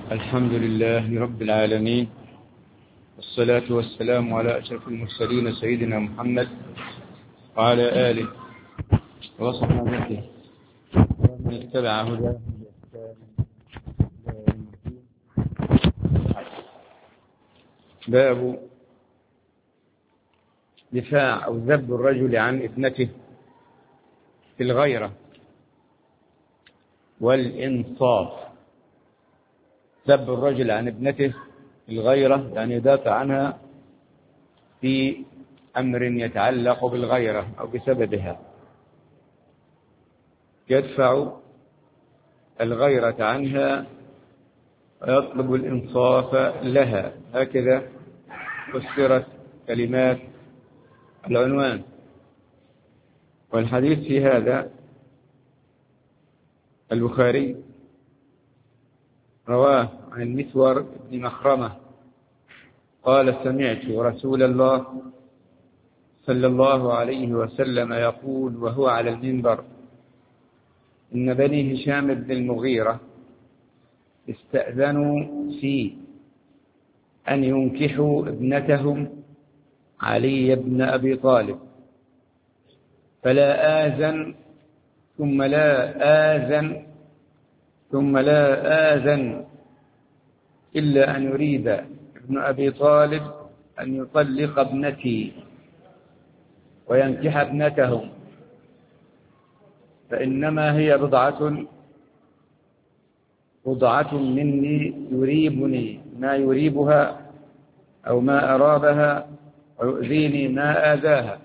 الحمد لله رب العالمين، والصلاة والسلام على أشرف المرسلين سيدنا محمد وعلى آله وصحبه ومن اتبع هداه باب دفاع أو ذب الرجل عن ابنته في الغيرة والإنصاف. ذب الرجل عن ابنته في الغيرة يعني يدافع عنها في أمر يتعلق بالغيرة أو بسببها، يدفع الغيرة عنها ويطلب الإنصاف لها. هكذا فسرت كلمات العنوان. والحديث في هذا البخاري رواه عن المسور بن مخرمة قال: سمعت رسول الله صلى الله عليه وسلم يقول وهو على المنبر: إن بني هشام بن المغيرة استأذنوا في أن ينكحوا ابنتهم علي بن أبي طالب، فلا آذن ثم لا آذن ثم لا آذن إلا أن يريد ابن أبي طالب أن يطلق ابنتي وينكح ابنتهم، فإنما هي بضعة مني يريبني ما يريبها أو ما أرابها ويؤذيني ما آذاها.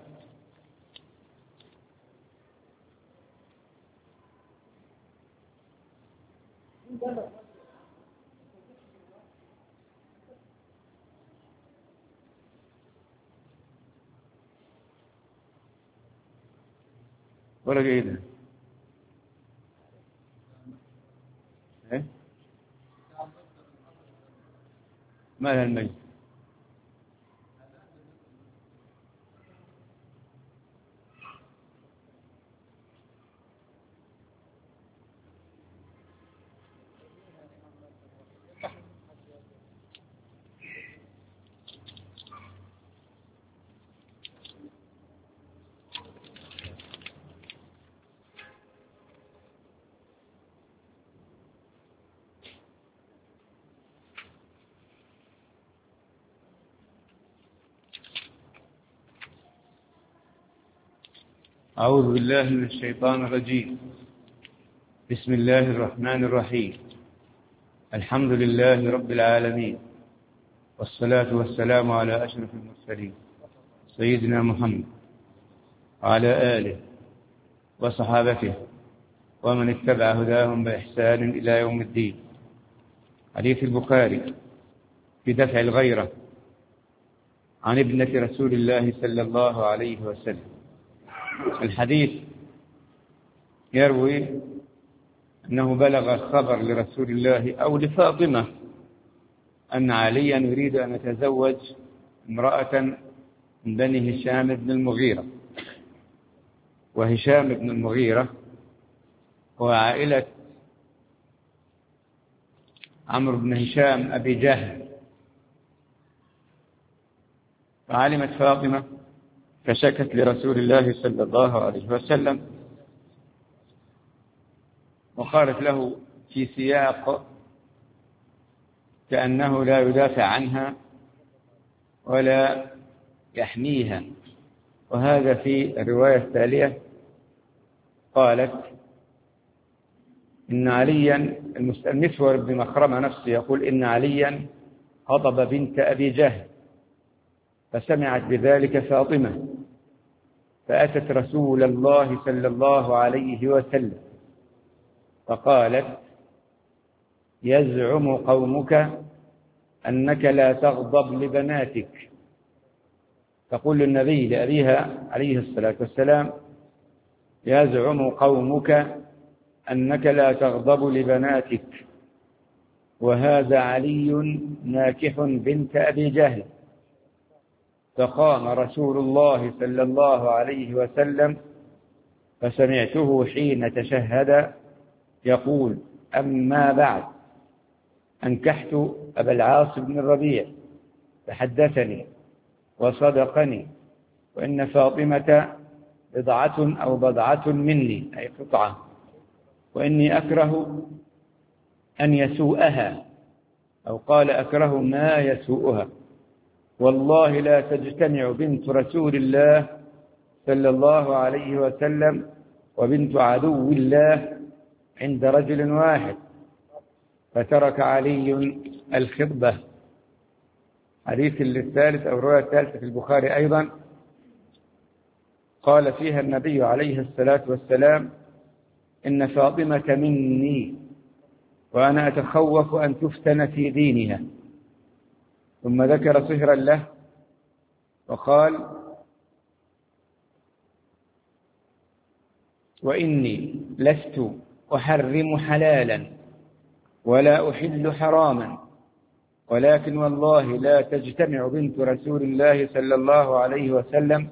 ولا جيدة ما لها الميت. أعوذ بالله من الشيطان الرجيم. بسم الله الرحمن الرحيم. الحمد لله رب العالمين، والصلاة والسلام على أشرف المرسلين سيدنا محمد وعلى آله وصحابته ومن اتبع هداهم بإحسان إلى يوم الدين. حديث البخاري في دفع الغيرة عن ابنة رسول الله صلى الله عليه وسلم. الحديث يروي أنه بلغ الخبر لرسول الله أو لفاطمة أن عليا يريد أن يتزوج امرأة من بني هشام بن المغيرة، وهشام بن المغيرة هو عائلة عمرو بن هشام أبي جهل. فعلمت فاطمة فشكت لرسول الله صلى الله عليه وسلم وقالت له في سياق كأنه لا يدافع عنها ولا يحميها. وهذا في الرواية التالية قالت إن عليا، المسور بن مخرمة نفسه يقول إن عليا خطب بنت أبي جهل، فسمعت بذلك فاطمة فأتت رسول الله صلى الله عليه وسلم فقالت: يزعم قومك أنك لا تغضب لبناتك. تقول النبي لأبيها عليه الصلاة والسلام: يزعم قومك أنك لا تغضب لبناتك، وهذا علي ناكح بنت أبي جهل. فقام رسول الله صلى الله عليه وسلم فسمعته حين تشهد يقول: أما بعد، أنكحت أبا العاص بن الربيع فحدثني وصدقني وإن فاطمة بضعة مني أي قطعة، وإني أكره أن يسوءها، أو قال أكره ما يسوءها، والله لا تجتمع بنت رسول الله صلى الله عليه وسلم وبنت عدو الله عند رجل واحد. فترك علي الخطبة. حديث الثالث أو الرواية الثالثة في البخاري أيضا قال فيها النبي عليه الصلاة والسلام: إن فاطمة مني وأنا أتخوف أن تفتن في دينها. ثم ذكر صهرا له وقال: وإني لست أحرم حلالا ولا أحل حراما، ولكن والله لا تجتمع بنت رسول الله صلى الله عليه وسلم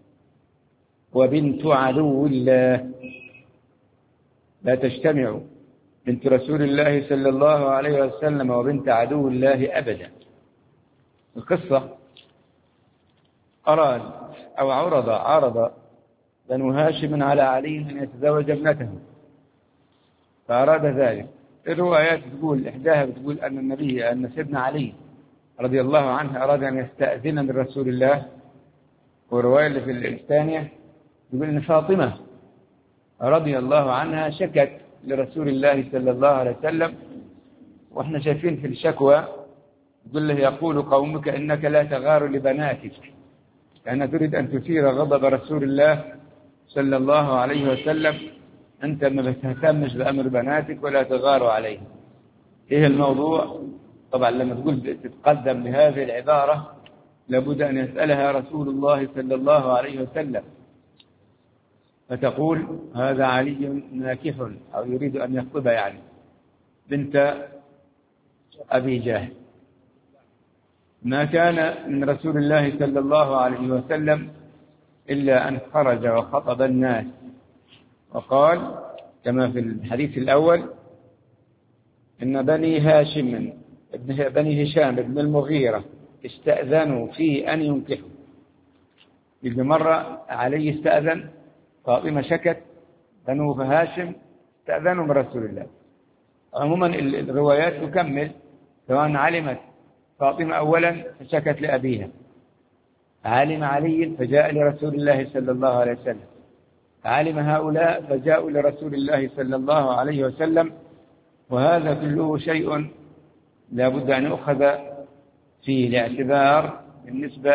وبنت عدو الله. لا تجتمع بنت رسول الله صلى الله عليه وسلم وبنت عدو الله أبدا. القصة أراد أو عرض بنو هاشم على علي أن يتزوج ابنته، فأراد ذلك. الروايات تقول إحداها بتقول أن سيدنا علي رضي الله عنه أراد أن يستأذن من رسول الله، والرواية اللي في الثانية تقول أن فاطمة رضي الله عنها شكت لرسول الله صلى الله عليه وسلم، وإحنا شايفين في الشكوى يقول له: يقول قومك إنك لا تغار لبناتك، لأن تريد أن تثير غضب رسول الله صلى الله عليه وسلم، أنت ما بتهتمش بأمر بناتك ولا تغار عليهم. إيه الموضوع؟ طبعا لما تقول تتقدم بهذه العبارة لابد أن يسألها رسول الله صلى الله عليه وسلم، فتقول: هذا علي ناكح، أو يريد أن يخطب يعني بنت أبي جهل. ما كان من رسول الله صلى الله عليه وسلم إلا أن خرج وخطب الناس، وقال كما في الحديث الأول: إن بني هشام بن المغيرة استأذنوا في أن ينكحوا. إذا مرة علي استأذن، فاطمة شكت، بنو هاشم استأذنوا من رسول الله. عموما الروايات تكمل، سواء علمت فاطمة أولا فشكت لأبيها، علم علي فجاء لرسول الله صلى الله عليه وسلم، علم هؤلاء فجاءوا لرسول الله صلى الله عليه وسلم. وهذا كله شيء لا بد أن يؤخذ فيه الاعتبار بالنسبة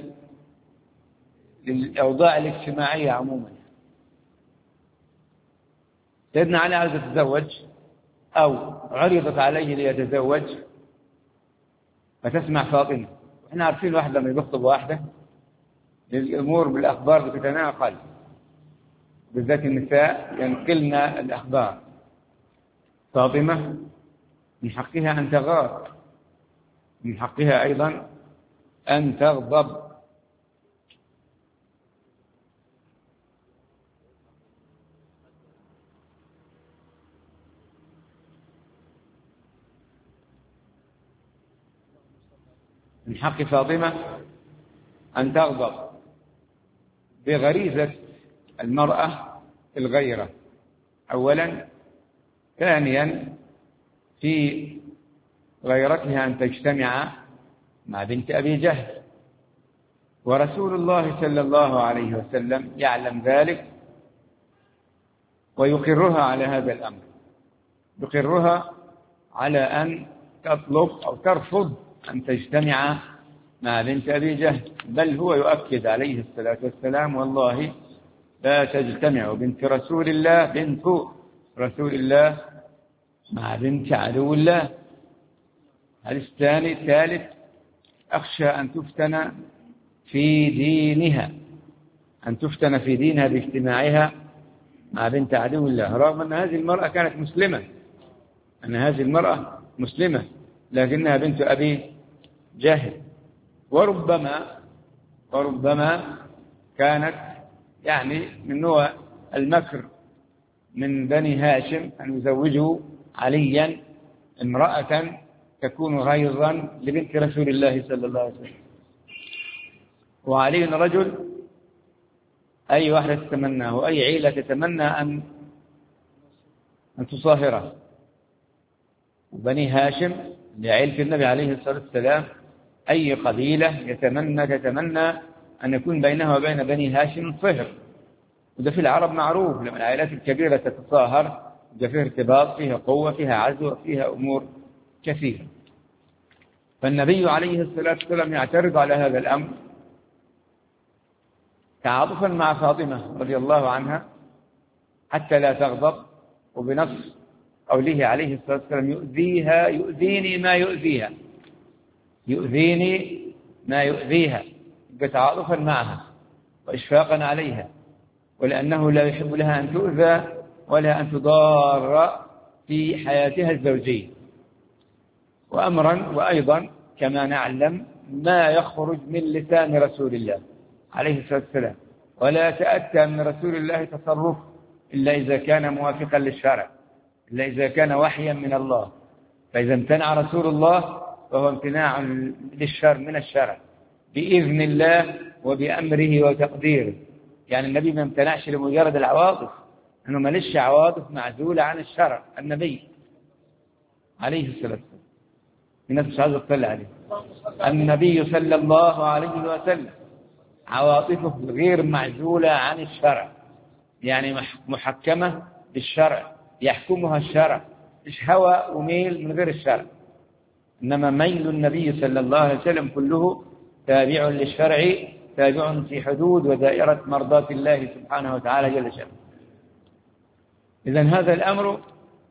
للأوضاع الاجتماعية عموما. سيدنا علي عايز يتزوج أو عرضت عليه ليتزوج، فتسمع فاطمة. احنا عارفين واحد لما يخطب واحدة الأمور بالأخبار بتتناقل، بالذات النساء ينقلن الأخبار. فاطمة من حقها أن تغار، من حقها أيضا أن تغضب. من حق فاطمة أن تغضب بغريزة المرأة الغيرة أولا. ثانيا في غيرتها أن تجتمع مع بنت أبي جهل، ورسول الله صلى الله عليه وسلم يعلم ذلك ويقرها على هذا الأمر، يقرها على أن تطلب أو ترفض أن تجتمع مع بنت أبي جهل، بل هو يؤكد عليه الصلاة والسلام: والله لا تجتمع بنت رسول الله مع بنت عدو الله. الحديث الثالث: أخشى أن تفتن في دينها باجتماعها مع بنت عدو الله، رغم أن هذه المرأة كانت مسلمة، لكنها بنت أبي جهل. وربما كانت يعني من نوع المكر من بني هاشم أن يزوجوا عليا امرأة تكون غيظا لبنت رسول الله صلى الله عليه وسلم. وعلي رجل أي واحدة تتمناه، أي عيلة تتمنى أن تصاهره. بني هاشم لعيلة النبي عليه الصلاة والسلام أي قبيلة تتمنى أن يكون بينها وبين بني هاشم صهر، وده في العرب معروف. لما العائلات الكبيرة تتصاهر يبقى فيها ارتباط، فيها قوة، فيها عزوة، فيها أمور كثيرة. فالنبي عليه الصلاة والسلام يعترض على هذا الأمر تعاطفا مع فاطمة رضي الله عنها حتى لا تغضب، وبنص قوله عليه الصلاة والسلام يؤذيني ما يؤذيها، تعاطفا معها وإشفاقا عليها، ولأنه لا يحب لها أن تؤذى ولا أن تضار في حياتها الزوجية. وأيضا كما نعلم ما يخرج من لسان رسول الله عليه الصلاة والسلام ولا يتأتى من رسول الله تصرف إلا إذا كان موافقا للشرع، إلا إذا كان وحيا من الله. فإذا امتنع رسول الله فهو امتناع للشر من الشرع بإذن الله وبأمره وتقديره. يعني النبي ما امتنعش لمجرد العواطف، أنه مالش عواطف معزولة عن الشرع. النبي عليه الصلاة والسلام الناس مش عايزة تطلع عليه. النبي صلى الله عليه وسلم عواطفه غير معزولة عن الشرع، يعني محكمة بالشرع، يحكمها الشرع، مش هوى وميل من غير الشرع. إنما ميل النبي صلى الله عليه وسلم كله تابع للشرع، تابع في حدود ودائرة مرضاة الله سبحانه وتعالى جل شأنه. إذن هذا الأمر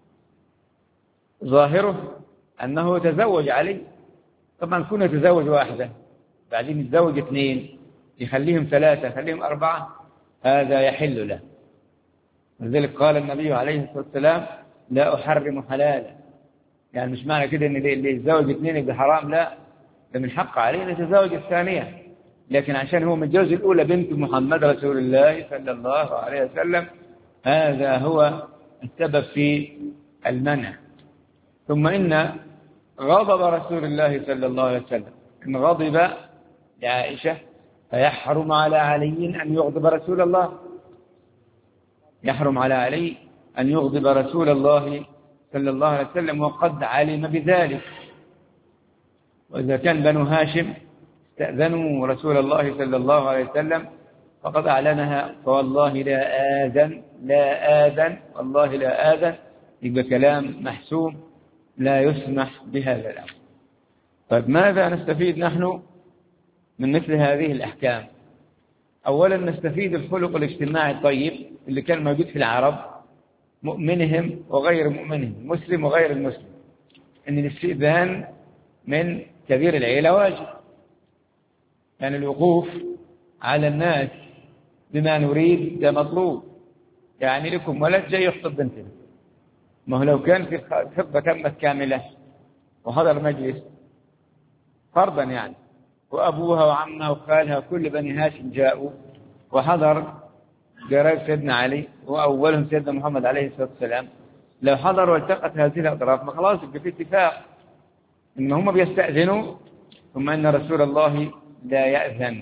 ظاهره أنه تزوج علي. طبعا كنا تزوج واحدة بعدين يتزوج اثنين، يخليهم ثلاثة، يخليهم أربعة، هذا يحل له. ولذلك قال النبي عليه الصلاة والسلام لا أحرم حلالا. يعني مش معنى كده أن اللي يتزوج اثنين يبقى حرام، لا، ده من حق عليه أن يتزوج الثانية، لكن عشان هو متجوز الأولى بنت محمد رسول الله صلى الله عليه وسلم هذا هو السبب في المنع. ثم إن غضب رسول الله صلى الله عليه وسلم، إن غضب لعائشة فيحرم على علي أن يغضب رسول الله، يحرم على علي أن يغضب رسول الله صلى الله عليه وسلم وقد علم بذلك. وإذا كان بنو هاشم استأذنوا رسول الله صلى الله عليه وسلم فقد أعلنها، فوالله لا آذن والله لا آذن، يبقى كلام محسوم لا يسمح بهذا الأمر. طيب ماذا نستفيد نحن من مثل هذه الأحكام؟ أولا نستفيد الخلق الاجتماعي الطيب اللي كان موجود في العرب، مؤمنهم وغير مؤمنهم، مسلم وغير المسلم، أن الاستئذان من كبير العيلة واجب. يعني الوقوف على الناس بما نريد ده مطلوب. يعني لكم ولد جاي يخطب بنتنا، ما هو لو كان في خطبة تمت كاملة وحضر مجلس فرضا يعني، وأبوها وعمها وخالها وكل بني هاشم جاءوا وحضر قريب سيدنا علي وأولهم سيدنا محمد عليه الصلاة والسلام، لو حضر والتقت هذه الأطراف ما خلاص يبقى في اتفاق إن هم بيستأذنوا، ثم إن رسول الله لا يأذن.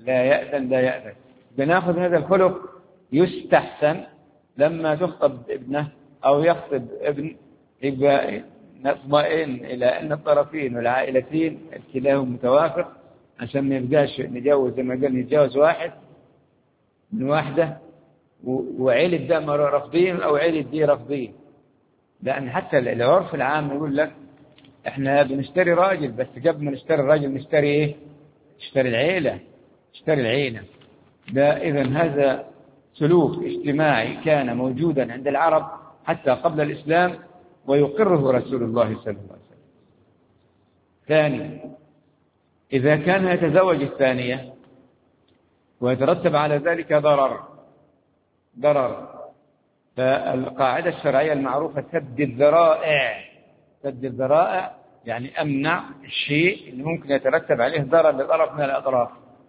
بناخذ هذا الخلق. يستحسن لما تخطب ابنه أو يخطب ابن يبقى نطمئن إلى أن الطرفين والعائلتين كلاهم متوافق، عشان ما يبقاش نجوز زي ما قال نتجوز واحد من واحدة وعيلة ده رافضين أو عيلة دي رافضين. لأن حتى العرف العام يقول لك احنا بنشتري راجل، بس قبل ما نشتري الراجل نشتري ايه؟ نشتري العيلة. ده إذن هذا سلوك اجتماعي كان موجودا عند العرب حتى قبل الإسلام ويقره رسول الله صلى الله عليه وسلم. ثاني، إذا كان يتزوج الثانية ويترتب على ذلك ضرر، فالقاعدة الشرعية المعروفة سد الذرائع، يعني أمنع الشيء اللي ممكن يترتب عليه ضرر لطرف من الأطراف.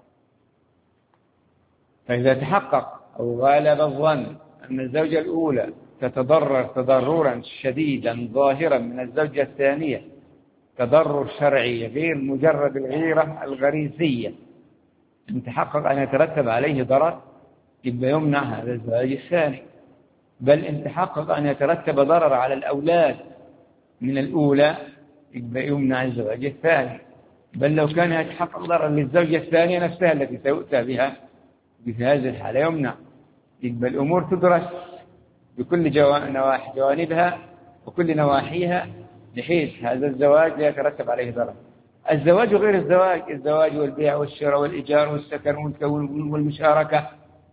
فإذا تحقق أو غالب الظن أن الزوجة الأولى تتضرر تضررا شديدا ظاهرا من الزوجة الثانية تضرر شرعي غير مجرد الغيرة الغريزية، إن تحقق أن يترتب عليه ضرر يبقى يمنع هذا الزواج الثاني. بل إن تحقق أن يترتب ضرر على الأولاد من الأولى يبقى يمنع الزواج الثاني. بل لو كان يتحقق ضرر للزوجة الثانية نفسها التي سيؤتى بها في هذه الحالة يمنع. يبقى الأمور تدرس بكل جوانبها وكل نواحيها بحيث هذا الزواج لا يترتب عليه ضرر. الزواج وغير الزواج، الزواج والبيع والشراء والإيجار والسكن والمشاركة،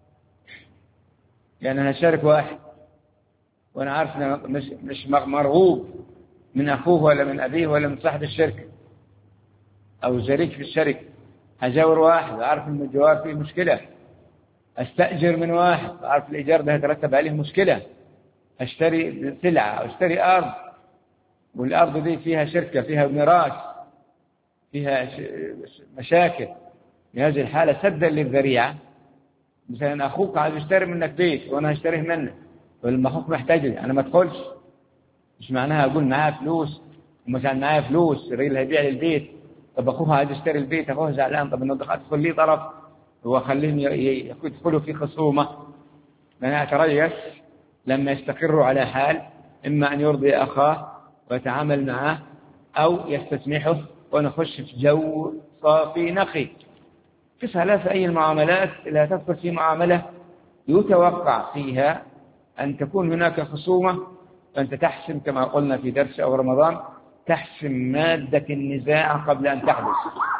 يعني أنا شارك واحد وأنا عارف مش مرغوب من أخوه ولا من أبيه ولا من صاحب الشركة أو شريك في الشركة، هجاور واحد عارف إن الجوار فيه مشكلة، أستأجر من واحد عارف الإيجار ده هيترتب عليه مشكلة، أشتري سلعة أو أشتري أرض والأرض دي فيها شركة فيها ميراث فيها مشاكل، في هذه الحالة سدا للذريعة. مثلا أخوك عايز يشتري منك بيت وأنا هشتريه منك، ولما أخوك محتاج لي أنا ما أدخلش، مش معناها أقول معايا فلوس ومثلا معايا فلوس الراجل هيبيع لي البيت، طب أخوه عايز يشتري البيت أخوه زعلان، طب إنه أدخل لي طرف وأخليهم يدخلوا في خصومة. أنا أتريث لما يستقروا على حال إما أن يرضي أخاه ويتعامل معه أو يستسمحه ونخش في جو صافي نقي. قسها في أي المعاملات لا تدخل في معاملة يتوقع فيها أن تكون هناك خصومة، فأنت تحسم كما قلنا في درس أو رمضان تحسم مادة النزاع قبل أن تحدث،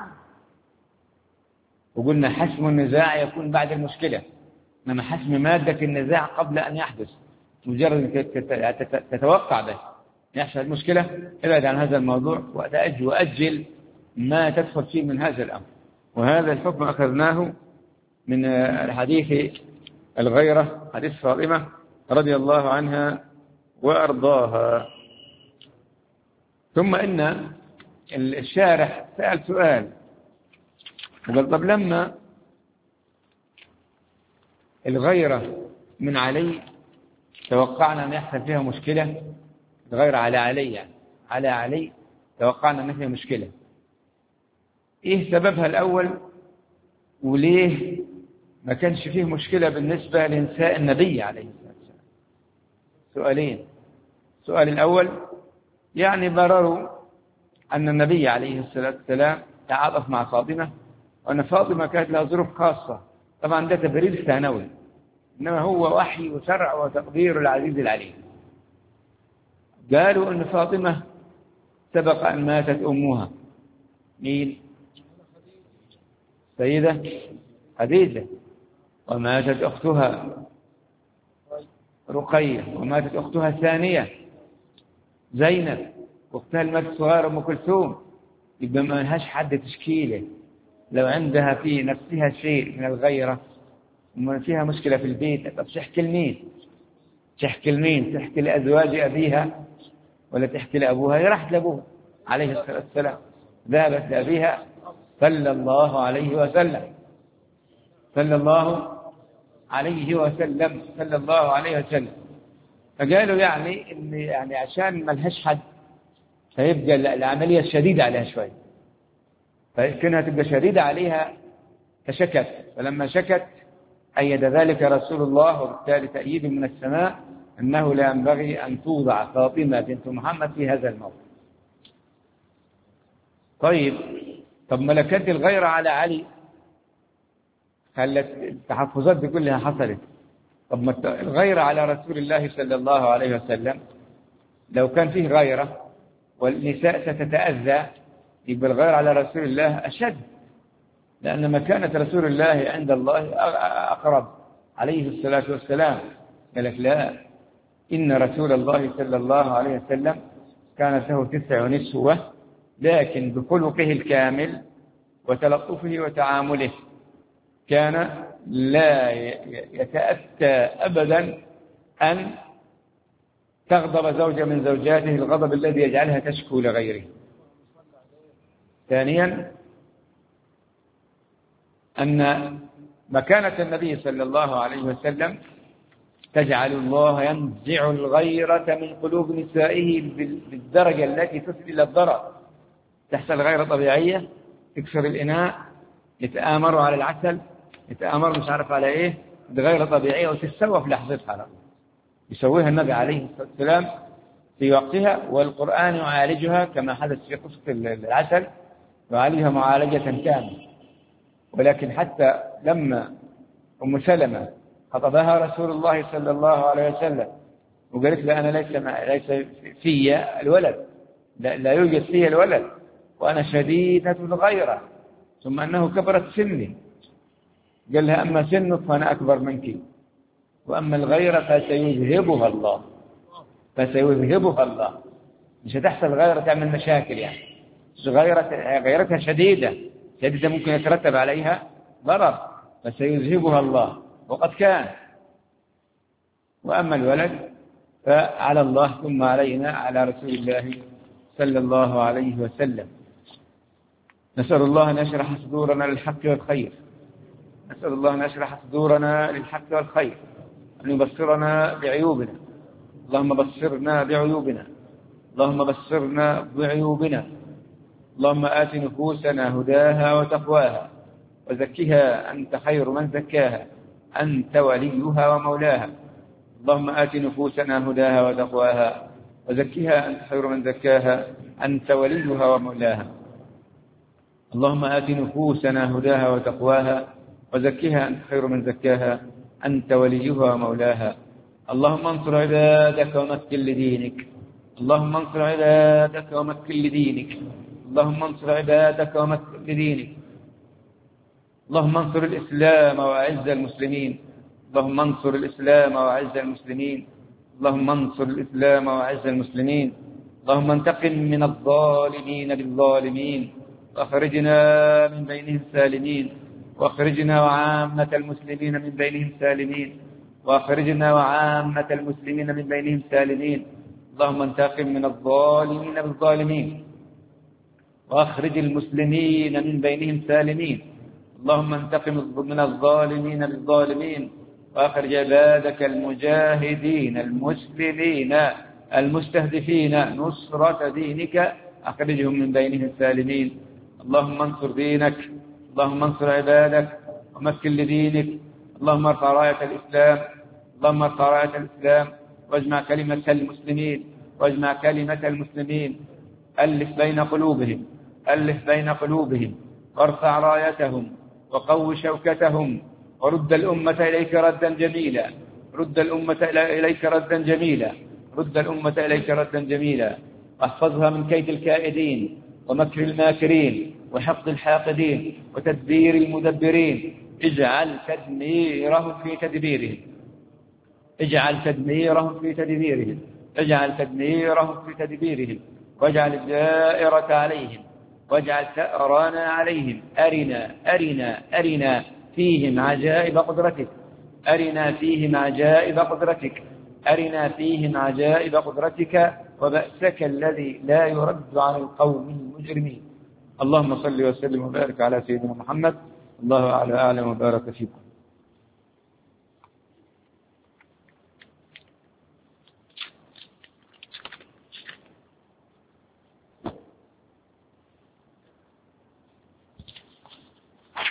وقلنا حسم النزاع يكون بعد المشكلة، إنما حسم مادة النزاع قبل أن يحدث مجرد تتوقع به يحصل المشكلة ابعد عن هذا الموضوع وأجل ما تدخل فيه من هذا الأمر. وهذا الحكم أخذناه من الحديث الغيرة، حديث فاطمة رضي الله عنها وأرضاها. ثم إن الشارح سأل سؤال وقال طب لما الغيرة من علي توقعنا أن يحصل فيها مشكلة، الغيرة على علي يعني على علي توقعنا أن فيها مشكلة، إيه سببها الأول وليه ما كانش فيه مشكلة بالنسبة لنساء النبي عليه الصلاة والسلام؟ سؤالين. السؤال الأول يعني برروا أن النبي عليه الصلاة والسلام تعاطف مع فاطمة وأن فاطمة كانت لها ظروف خاصة، طبعا ده تبرير ثانوي إنما هو وحي وشرع وتقدير العزيز العليم. قالوا أن فاطمة سبق أن ماتت أمها، مين؟ سيدة خديجة، وماتت أختها رقية، وماتت أختها الثانية زينب، واختها المات الصغيرة أم كلثوم. يبقى ما لهاش حد تشكيله، لو عندها في نفسها شيء من الغيرة وما فيها مشكلة في البيت، طب تحكي لمين؟ تحكي لمين؟ تحكي لأزواج أبيها ولا تحكي لأبوها؟ هي راحت لأبوها عليه الصلاة والسلام، ذهبت لأبيها صلى الله عليه وسلم، صلى الله عليه وسلم، صلى الله عليه وسلم. فقالوا يعني إن يعني عشان ما لهاش حد فيبقى العملية شديدة عليها شوي، فكانها تبقى شديدة عليها فشكت، فلما شكت أيد ذلك رسول الله، وبالتالي تأييد من السماء أنه لا ينبغي أن توضع فاطمة بنت محمد في هذا الموضع. طب ملكات الغيرة على علي خلت التحفظات دي كلها حصلت. طب ما الغيرة على رسول الله صلى الله عليه وسلم لو كان فيه غيرة والنساء ستتأذى يبقى الغيرة على رسول الله أشد، لأن مكانة رسول الله عند الله أقرب عليه الصلاة والسلام. قال لك لا، إن رسول الله صلى الله عليه وسلم كانت له 9 نسوة، لكن بخلقه الكامل وتلطفه وتعامله كان لا يتأتى أبدا أن تغضب زوجة من زوجاته الغضب الذي يجعلها تشكو لغيره. ثانيا أن مكانة النبي صلى الله عليه وسلم تجعل الله ينزع الغيرة من قلوب نسائه بالدرجة التي تصل إلى الضرر، تحصل غير طبيعية، تكسر الإناء، يتآمروا على العسل، يتآمروا مش عارف على إيه، بغير طبيعية وتتسوى في لحظتها. يسويها النبي عليه الصلاة والسلام في وقتها، والقرآن يعالجها كما حدث في قصة العسل، يعالجها معالجة كاملة. ولكن حتى لما أم سلمة خطبها رسول الله صلى الله عليه وسلم وقالت له أنا ليس في الولد، لا يوجد فيه الولد، وأنا شديدة الغيرة، ثم أنه كبرت سني، قال لها أما سنك فأنا أكبر منك، وأما الغيرة فسيذهبها الله، فسيذهبها الله. مش هتحصل غيرة تعمل مشاكل، يعني غيرتها شديدة ممكن يترتب عليها ضرر، فسيذهبها الله، وقد كان. وأما الولد فعلى الله ثم علينا، على رسول الله صلى الله عليه وسلم. نسأل الله أن يشرح صدورنا للحق والخير، نسأل الله أن يشرح صدورنا للحق والخير، أن يبصرنا بعيوبنا. اللهم بصرنا بعيوبنا، اللهم بصرنا بعيوبنا. اللهم آت نفوسنا هداها وتقواها وزكها أنت خير من زكاها، أنت وليها ومولاها. اللهم آت نفوسنا هداها وتقواها وزكها أنت خير من زكاها، أنت وليها ومولاها. اللهم آت نفوسنا هداها وتقواها وزكها أنت خير من زكاها، أنت وليها ومولاها. اللهم انصر عبادك ومكن لدينك، اللهم انصر عبادك ومكن لدينك، اللهم انصر عبادك ومكن لدينك. اللهم انصر الإسلام وأعز المسلمين، اللهم انصر الإسلام وأعز المسلمين، اللهم انصر الإسلام وأعز المسلمين. اللهم انتقم من الظالمين بالظالمين، واخرجنا من بينهم سالمين، واخرجنا وعامة المسلمين من بينهم سالمين، واخرجنا وعامة المسلمين من بينهم سالمين. اللهم انتقم من الظالمين بالظالمين، واخرج المسلمين من بينهم سالمين. اللهم انتقم من الظالمين بالظالمين، واخرج عبادك المجاهدين المسلمين المستهدفين نصرة دينك، اخرجهم من بينهم سالمين. اللهم انصر دينك، اللهم انصر عبادك ومكن لدينك. اللهم ارفع راية الإسلام، اللهم ارفع راية الإسلام، واجمع كلمة المسلمين، واجمع كلمة المسلمين. ألف بين قلوبهم، ألف بين قلوبهم، وارفع رايتهم، وقو شوكتهم، ورد الأمة إليك ردا جميلا، رد الأمة إليك ردا جميلا، رد الأمة إليك ردا جميلا. واحفظها من كيد الكائدين ومكر الماكرين وحقد الحاقدين وتدبير المدبرين. اجعل تدميرهم في تدبيرهم، اجعل تدميرهم في تدبيرهم، اجعل تدميرهم في تدبيرهم، واجعل الدائرة عليهم، واجعل ثأرنا عليهم. أرنا فيهم عجائب قدرتك، أرنا فيهم عجائب قدرتك، أرنا فيهم عجائب قدرتك وبأسك الذي لا يرد عن القوم المجرمين. اللهم صل وسلم وبارك على سيدنا محمد. الله أعلم وبارك فيكم.